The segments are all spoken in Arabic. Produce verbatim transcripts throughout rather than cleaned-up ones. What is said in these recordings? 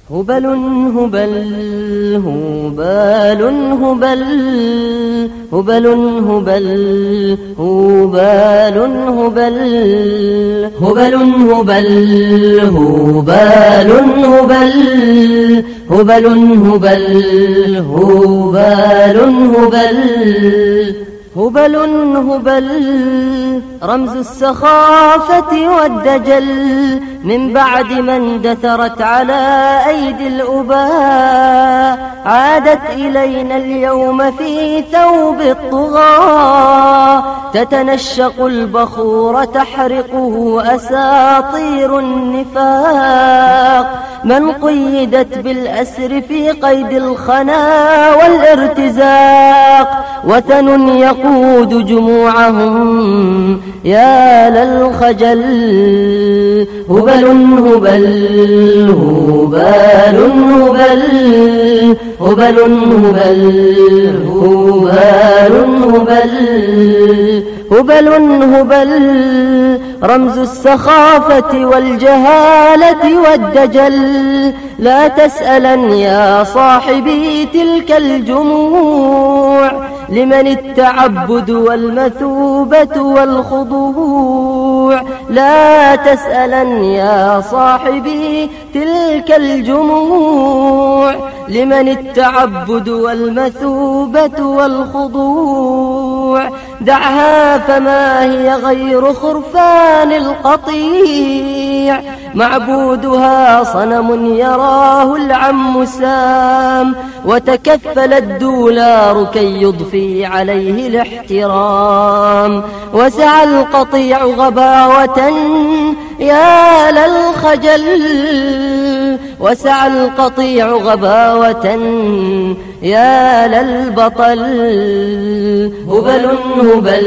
هبل هبل هبال هبل هبل هبل هبال هبل هبل هبل هبال هبل هبل هبل هبال هبل هبل هبل رمز السخافة والدجل من بعد ما اندثرت على أيدي الأباء عادت إلينا اليوم في ثوب الطغاة تتنشق البخور تحرقه أساطير النفاق من قيدت بالأسر في قيد الخنا والارتزاق وثن يقود جموعهم يا للخجل هبل هبل هبال هبل هبل هبل هبال هبل هبل هبل رمز السخافة والجهالة والدجل لا تسألن يا صاحبي تلك الجموع لمن التعبد والمثوبة والخضوع لا تسألن يا صاحبي تلك الجموع لمن التعبد والمثوبة والخضوع دعها فما هي غير خرفان القطيع معبودها صنم يراه العم سام وتكفل الدولار كي يضفي عليه الاحترام وسعى القطيع غباوة يا للخجل وسعى القطيع غباوة يا للبطل هبل هبل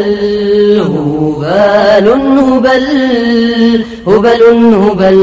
هبال هبل هبل هبل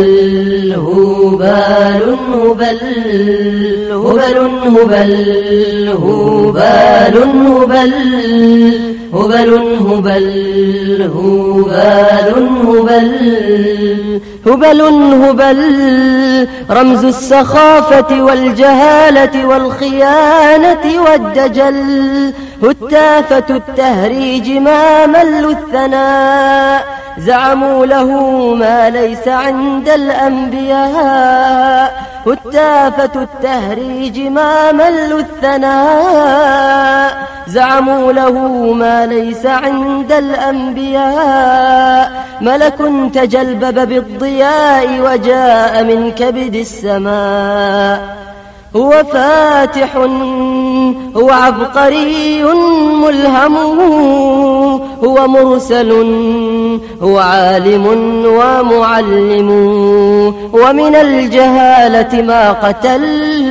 هبال هبل هبل هبل هبال هبل هبل هبل هبال هبل هبل هبل رمز السخافة والجهالة والخيانة والدجل هتافة التهريج ما مل الثناء زعموا له ما ليس عند الأنبياء هتافة التهريج ما مل الثناء زعموا له ما ليس عند الأنبياء ملك تجلبب بالضياء وجاء من كبد السماء هو فاتح هو عبقري ملهم هو مرسل هو عالم ومعلم ومن الجهالة ما قتل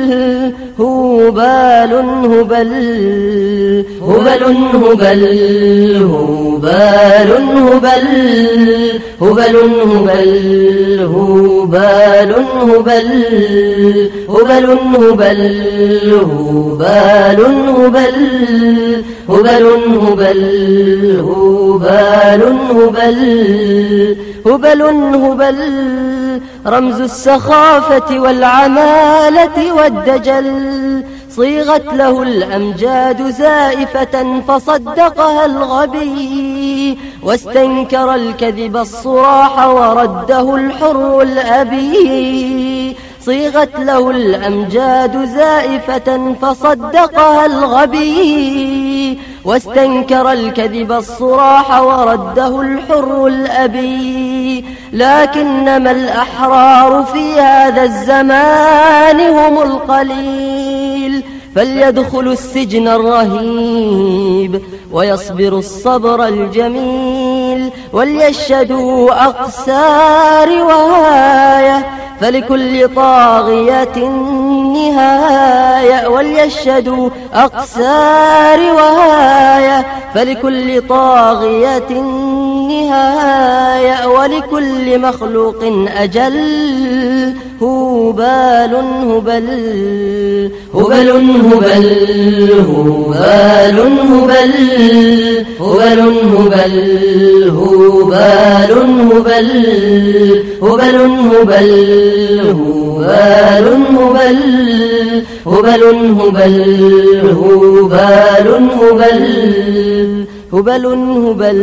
هبال هبل هبل هبل هبال هبل هبل هبل هبال هبل هبل هبل هبال هبل هبل هبل هبال هبل هبل هبل رمز السخافة والعمالة والدجل صيغت له الأمجاد زائفة فصدقها الغبي واستنكر الكذب الصراح ورده الحر الأبي صيغت له الأمجاد زائفة فصدقها الغبي واستنكر الكذب الصراح ورده الحر الأبي لكنما الأحرار في هذا الزمان هم القليل فليدخلوا السجن الرهيب ويصبروا الصبر الجميل وليشهدوا أقسى رواية فلكل طاغية نهاية وليشهدوا أقسى رواية فلكل طاغية نهاية ولكل مخلوق أجل هبال هبل هبل هبل هبال هبل هبل هبل هبال هبل هبل هبل هبال هبل هبل هبل هبال هبل هبل هبل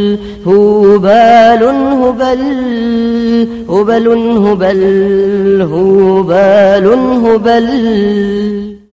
هبال هبل هبل هبل هبال هبل